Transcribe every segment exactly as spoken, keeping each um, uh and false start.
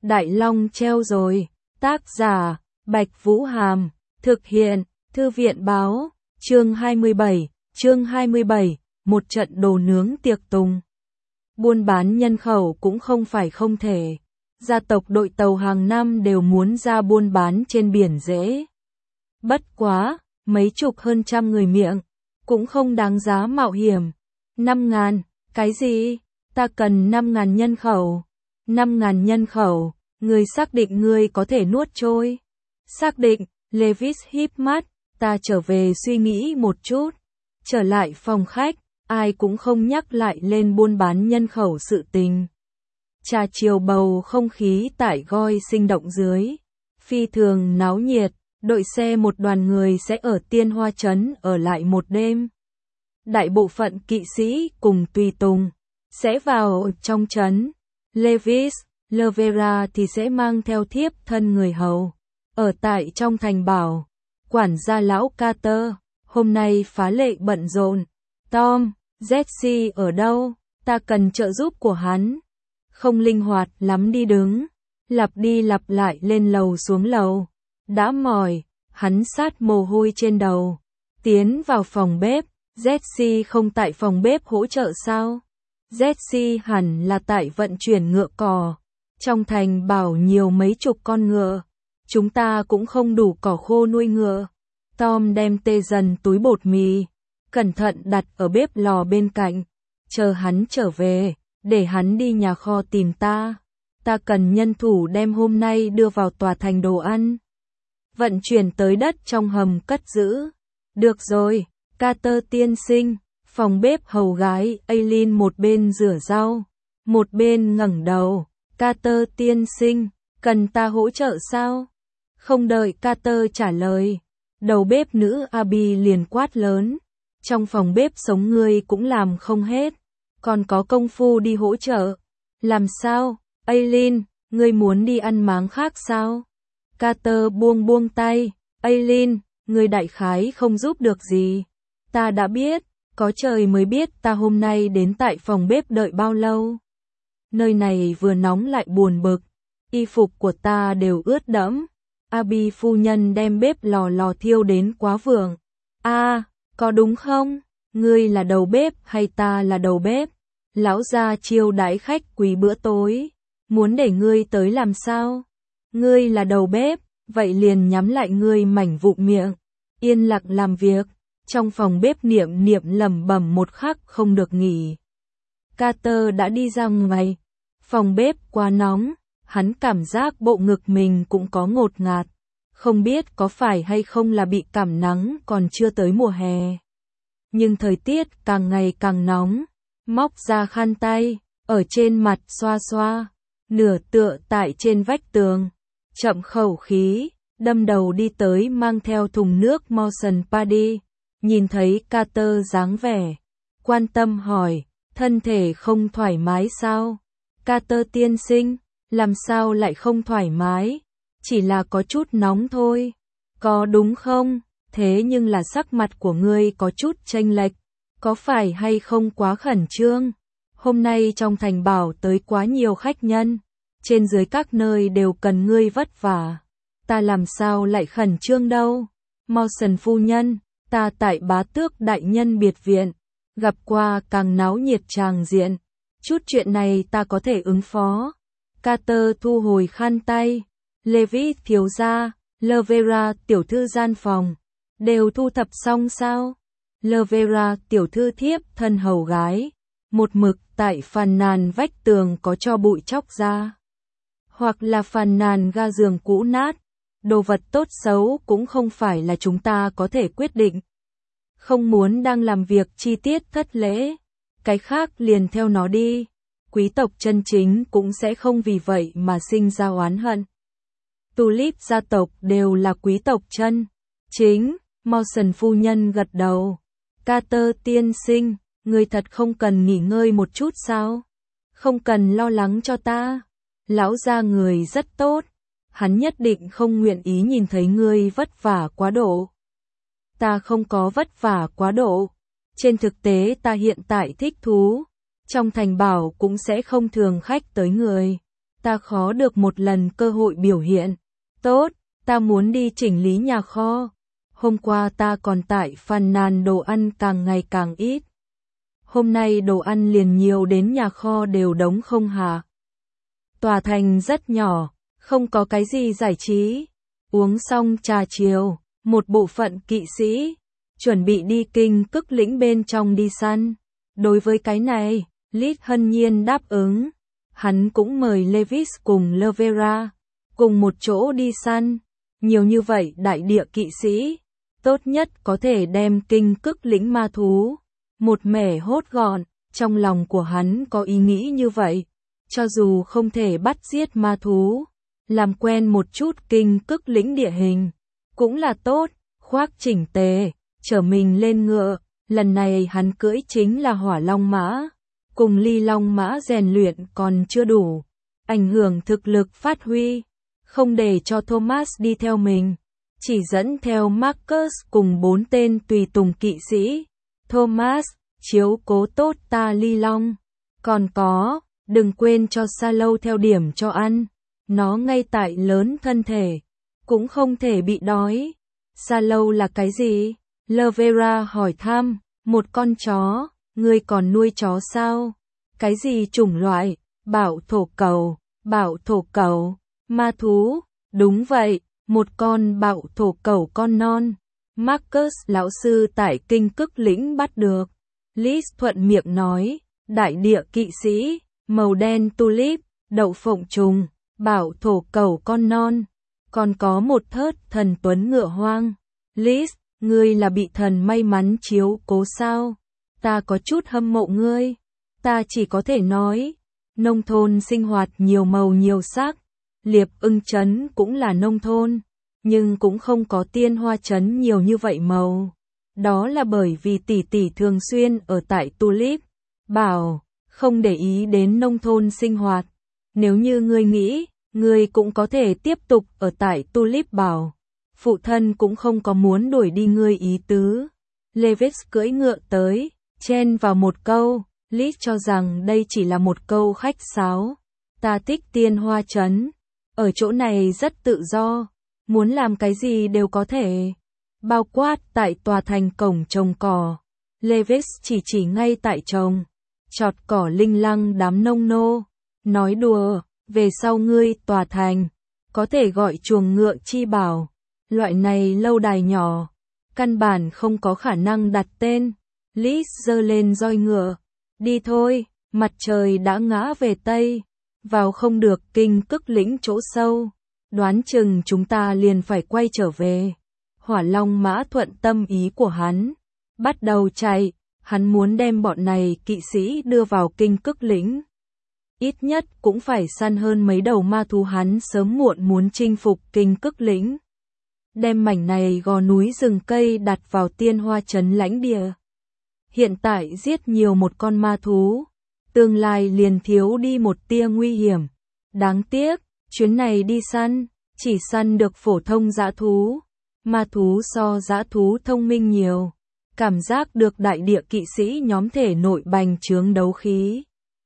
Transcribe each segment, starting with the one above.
Đại Long treo rồi. Tác giả, Bạch Vũ Hàm. Thực hiện, Thư viện báo. Chương hai mươi bảy, chương hai mươi bảy, một trận đồ nướng tiệc tùng. Buôn bán nhân khẩu cũng không phải không thể. Gia tộc đội tàu hàng năm đều muốn ra buôn bán trên biển dễ. Bất quá, mấy chục hơn trăm người miệng, cũng không đáng giá mạo hiểm. Năm ngàn, cái gì? Ta cần năm ngàn nhân khẩu. Năm ngàn nhân khẩu, người xác định ngươi có thể nuốt trôi. Xác định, Levis híp mắt, ta trở về suy nghĩ một chút. Trở lại phòng khách, ai cũng không nhắc lại lên buôn bán nhân khẩu sự tình. Trà chiều bầu không khí tại Goi sinh động dưới. Phi thường náo nhiệt, đội xe một đoàn người sẽ ở Tiên Hoa Trấn ở lại một đêm. Đại bộ phận kỵ sĩ cùng tùy tùng sẽ vào trong trấn. Levis, Lovera thì sẽ mang theo thiếp thân người hầu. Ở tại trong thành bảo, quản gia lão Carter, hôm nay phá lệ bận rộn. Tom, Jesse ở đâu? Ta cần trợ giúp của hắn. Không linh hoạt lắm đi đứng. Lặp đi lặp lại lên lầu xuống lầu. Đã mỏi, hắn sát mồ hôi trên đầu. Tiến vào phòng bếp, Jesse không tại phòng bếp hỗ trợ sao? Jesse hẳn là tại vận chuyển ngựa cò. Trong thành bảo nhiều mấy chục con ngựa. Chúng ta cũng không đủ cỏ khô nuôi ngựa. Tom đem tê dần túi bột mì, cẩn thận đặt ở bếp lò bên cạnh. Chờ hắn trở về, để hắn đi nhà kho tìm ta. Ta cần nhân thủ đem hôm nay đưa vào tòa thành đồ ăn. Vận chuyển tới đất trong hầm cất giữ. Được rồi, Carter tiên sinh. Phòng bếp hầu gái Aileen một bên rửa rau, một bên ngẩng đầu. Carter tiên sinh, cần ta hỗ trợ sao? Không đợi Carter trả lời, đầu bếp nữ Abby liền quát lớn. Trong phòng bếp sống ngươi cũng làm không hết, còn có công phu đi hỗ trợ. Làm sao, Aileen, ngươi muốn đi ăn máng khác sao? Carter buông buông tay. Aileen, ngươi đại khái không giúp được gì. Ta đã biết, có trời mới biết ta hôm nay đến tại phòng bếp đợi bao lâu. Nơi này vừa nóng lại buồn bực, y phục của ta đều ướt đẫm. Abby phu nhân đem bếp lò lò thiêu đến quá vượng. A, à, có đúng không? Ngươi là đầu bếp hay ta là đầu bếp? Lão gia chiêu đãi khách quý bữa tối, muốn để ngươi tới làm sao? Ngươi là đầu bếp, vậy liền nhắm lại ngươi mảnh vụng miệng, yên lặng làm việc. Trong phòng bếp niệm niệm lẩm bẩm một khắc không được nghỉ. Carter đã đi ra ngoài. Phòng bếp quá nóng, hắn cảm giác bộ ngực mình cũng có ngột ngạt. Không biết có phải hay không là bị cảm nắng còn chưa tới mùa hè. Nhưng thời tiết càng ngày càng nóng. Móc ra khăn tay, ở trên mặt xoa xoa. Nửa tựa tại trên vách tường. Chậm khẩu khí, đâm đầu đi tới mang theo thùng nước Motion Paddy. Nhìn thấy Carter dáng vẻ, quan tâm hỏi, thân thể không thoải mái sao? Carter tiên sinh, làm sao lại không thoải mái? Chỉ là có chút nóng thôi. Có đúng không? Thế nhưng là sắc mặt của ngươi có chút chênh lệch. Có phải hay không quá khẩn trương? Hôm nay trong thành bảo tới quá nhiều khách nhân. Trên dưới các nơi đều cần ngươi vất vả. Ta làm sao lại khẩn trương đâu? Motion phu nhân. Ta tại Bá Tước đại nhân biệt viện, gặp qua càng náo nhiệt tràng diện. Chút chuyện này ta có thể ứng phó. Carter thu hồi khăn tay. Levi thiếu gia, Lovera tiểu thư gian phòng, đều thu thập xong sao? Lovera tiểu thư thiếp thân hầu gái, một mực tại phàn nàn vách tường có cho bụi chóc ra. Hoặc là phàn nàn ga giường cũ nát. Đồ vật tốt xấu cũng không phải là chúng ta có thể quyết định. Không muốn đang làm việc chi tiết thất lễ. Cái khác liền theo nó đi. Quý tộc chân chính cũng sẽ không vì vậy mà sinh ra oán hận. Tulip gia tộc đều là quý tộc chân chính. Motion phu nhân gật đầu. Carter tiên sinh, người thật không cần nghỉ ngơi một chút sao? Không cần lo lắng cho ta. Lão gia người rất tốt. Hắn nhất định không nguyện ý nhìn thấy ngươi vất vả quá độ. Ta không có vất vả quá độ. Trên thực tế ta hiện tại thích thú. Trong thành bảo cũng sẽ không thường khách tới người. ta khó được một lần cơ hội biểu hiện. Tốt, ta muốn đi chỉnh lý nhà kho. Hôm qua ta còn tại phàn nàn đồ ăn càng ngày càng ít. Hôm nay đồ ăn liền nhiều đến nhà kho đều đống không hả? Tòa thành rất nhỏ, không có cái gì giải trí. Uống xong trà chiều, một bộ phận kỵ sĩ chuẩn bị đi kinh cức lĩnh bên trong đi săn. Đối với cái này, Lít hân nhiên đáp ứng. Hắn cũng mời Levis cùng Lovera cùng một chỗ đi săn. Nhiều như vậy đại địa kỵ sĩ, tốt nhất có thể đem kinh cức lĩnh ma thú một mẻ hốt gọn. Trong lòng của hắn có ý nghĩ như vậy. Cho dù không thể bắt giết ma thú, làm quen một chút kinh cức lĩnh địa hình cũng là tốt. Khoác chỉnh tề, chở mình lên ngựa. Lần này hắn cưỡi chính là hỏa long mã. Cùng ly long mã rèn luyện còn chưa đủ, ảnh hưởng thực lực phát huy. Không để cho Thomas đi theo mình, chỉ dẫn theo Marcus cùng bốn tên tùy tùng kỵ sĩ. Thomas, chiếu cố tốt ta ly long. Còn có, đừng quên cho Sallow theo điểm cho ăn. Nó ngay tại lớn thân thể, cũng không thể bị đói. Sallow là cái gì? Lovera hỏi thăm. Một con chó. Ngươi còn nuôi chó sao? Cái gì chủng loại? Bảo thổ cầu. Bảo thổ cầu. Ma thú. Đúng vậy, một con bảo thổ cầu con non. Marcus lão sư tại kinh cức lĩnh bắt được. Liz thuận miệng nói. Đại địa kỵ sĩ. Màu đen tulip. Đậu phộng trùng. Bảo thổ cầu con non. Còn có một thớt thần tuấn ngựa hoang. Liz, ngươi là bị thần may mắn chiếu cố sao? Ta có chút hâm mộ ngươi. Ta chỉ có thể nói, nông thôn sinh hoạt nhiều màu nhiều sắc. Liệp Ưng trấn cũng là nông thôn, nhưng cũng không có Tiên Hoa trấn nhiều như vậy màu. Đó là bởi vì tỷ tỷ thường xuyên ở tại Tulip. Bảo, không để ý đến nông thôn sinh hoạt. Nếu như ngươi nghĩ, ngươi cũng có thể tiếp tục ở tại Tulip Bảo. Phụ thân cũng không có muốn đuổi đi ngươi ý tứ. Levis cưỡi ngựa tới, chen vào một câu. Liz cho rằng đây chỉ là một câu khách sáo. Ta thích Tiên Hoa trấn. Ở chỗ này rất tự do. Muốn làm cái gì đều có thể. Bao quát tại tòa thành cổng trồng cỏ. Levis chỉ chỉ ngay tại trồng. Chọt cỏ linh lăng đám nông nô. Nói đùa, về sau ngươi tòa thành. Có thể gọi chuồng ngựa chi bảo. Loại này lâu đài nhỏ. Căn bản không có khả năng đặt tên. Liz giơ lên roi ngựa. Đi thôi, mặt trời đã ngã về Tây. Vào không được kinh cức lĩnh chỗ sâu. Đoán chừng chúng ta liền phải quay trở về. Hỏa long mã thuận tâm ý của hắn. Bắt đầu chạy. Hắn muốn đem bọn này kỵ sĩ đưa vào kinh cức lĩnh. Ít nhất cũng phải săn hơn mấy đầu ma thú hắn sớm muộn muốn chinh phục kinh cức lĩnh. Đem mảnh này gò núi rừng cây đặt vào Tiên Hoa trấn lãnh địa. Hiện tại giết nhiều một con ma thú, tương lai liền thiếu đi một tia nguy hiểm. Đáng tiếc, chuyến này đi săn, chỉ săn được phổ thông dã thú. Ma thú so dã thú thông minh nhiều. Cảm giác được đại địa kỵ sĩ nhóm thể nội bành trướng đấu khí.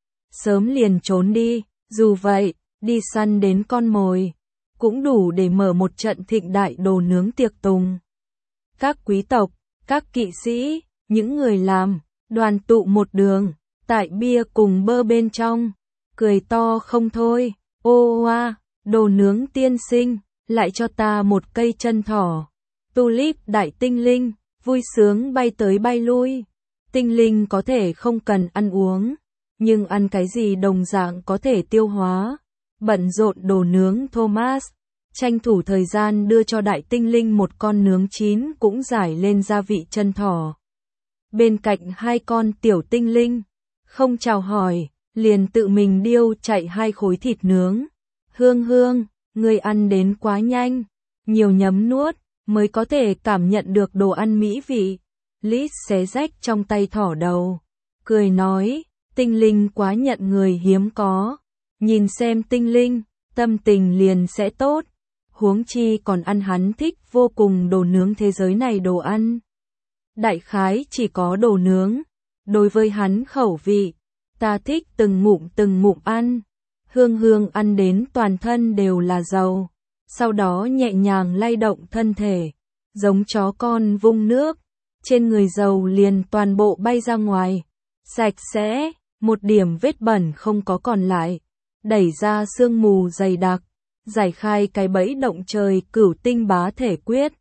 Sớm liền trốn đi, dù vậy, đi săn đến con mồi. Cũng đủ để mở một trận thịnh đại đồ nướng tiệc tùng. Các quý tộc, các kỵ sĩ, những người làm, đoàn tụ một đường, tại bia cùng bơ bên trong, cười to không thôi. Ô oa, đồ nướng tiên sinh, lại cho ta một cây chân thỏ. Tulip đại tinh linh, vui sướng bay tới bay lui. Tinh linh có thể không cần ăn uống, nhưng ăn cái gì đồng dạng có thể tiêu hóa. Bận rộn đồ nướng Thomas, tranh thủ thời gian đưa cho đại tinh linh một con nướng chín cũng giải lên gia vị chân thỏ. Bên cạnh hai con tiểu tinh linh, không chào hỏi, liền tự mình điêu chạy hai khối thịt nướng. Hương hương, ngươi ăn đến quá nhanh, nhiều nhấm nuốt, mới có thể cảm nhận được đồ ăn mỹ vị. Liz xé rách trong tay thỏ đầu, cười nói, tinh linh quá nhận người hiếm có. Nhìn xem tinh linh, tâm tình liền sẽ tốt. Huống chi còn ăn hắn thích vô cùng đồ nướng thế giới này đồ ăn. Đại khái chỉ có đồ nướng. Đối với hắn khẩu vị, ta thích từng ngụm từng ngụm ăn. Hương Hương ăn đến toàn thân đều là dầu, sau đó nhẹ nhàng lay động thân thể, giống chó con vung nước, trên người dầu liền toàn bộ bay ra ngoài, sạch sẽ, một điểm vết bẩn không có còn lại, đẩy ra sương mù dày đặc, giải khai cái bẫy động trời cửu tinh bá thể quyết.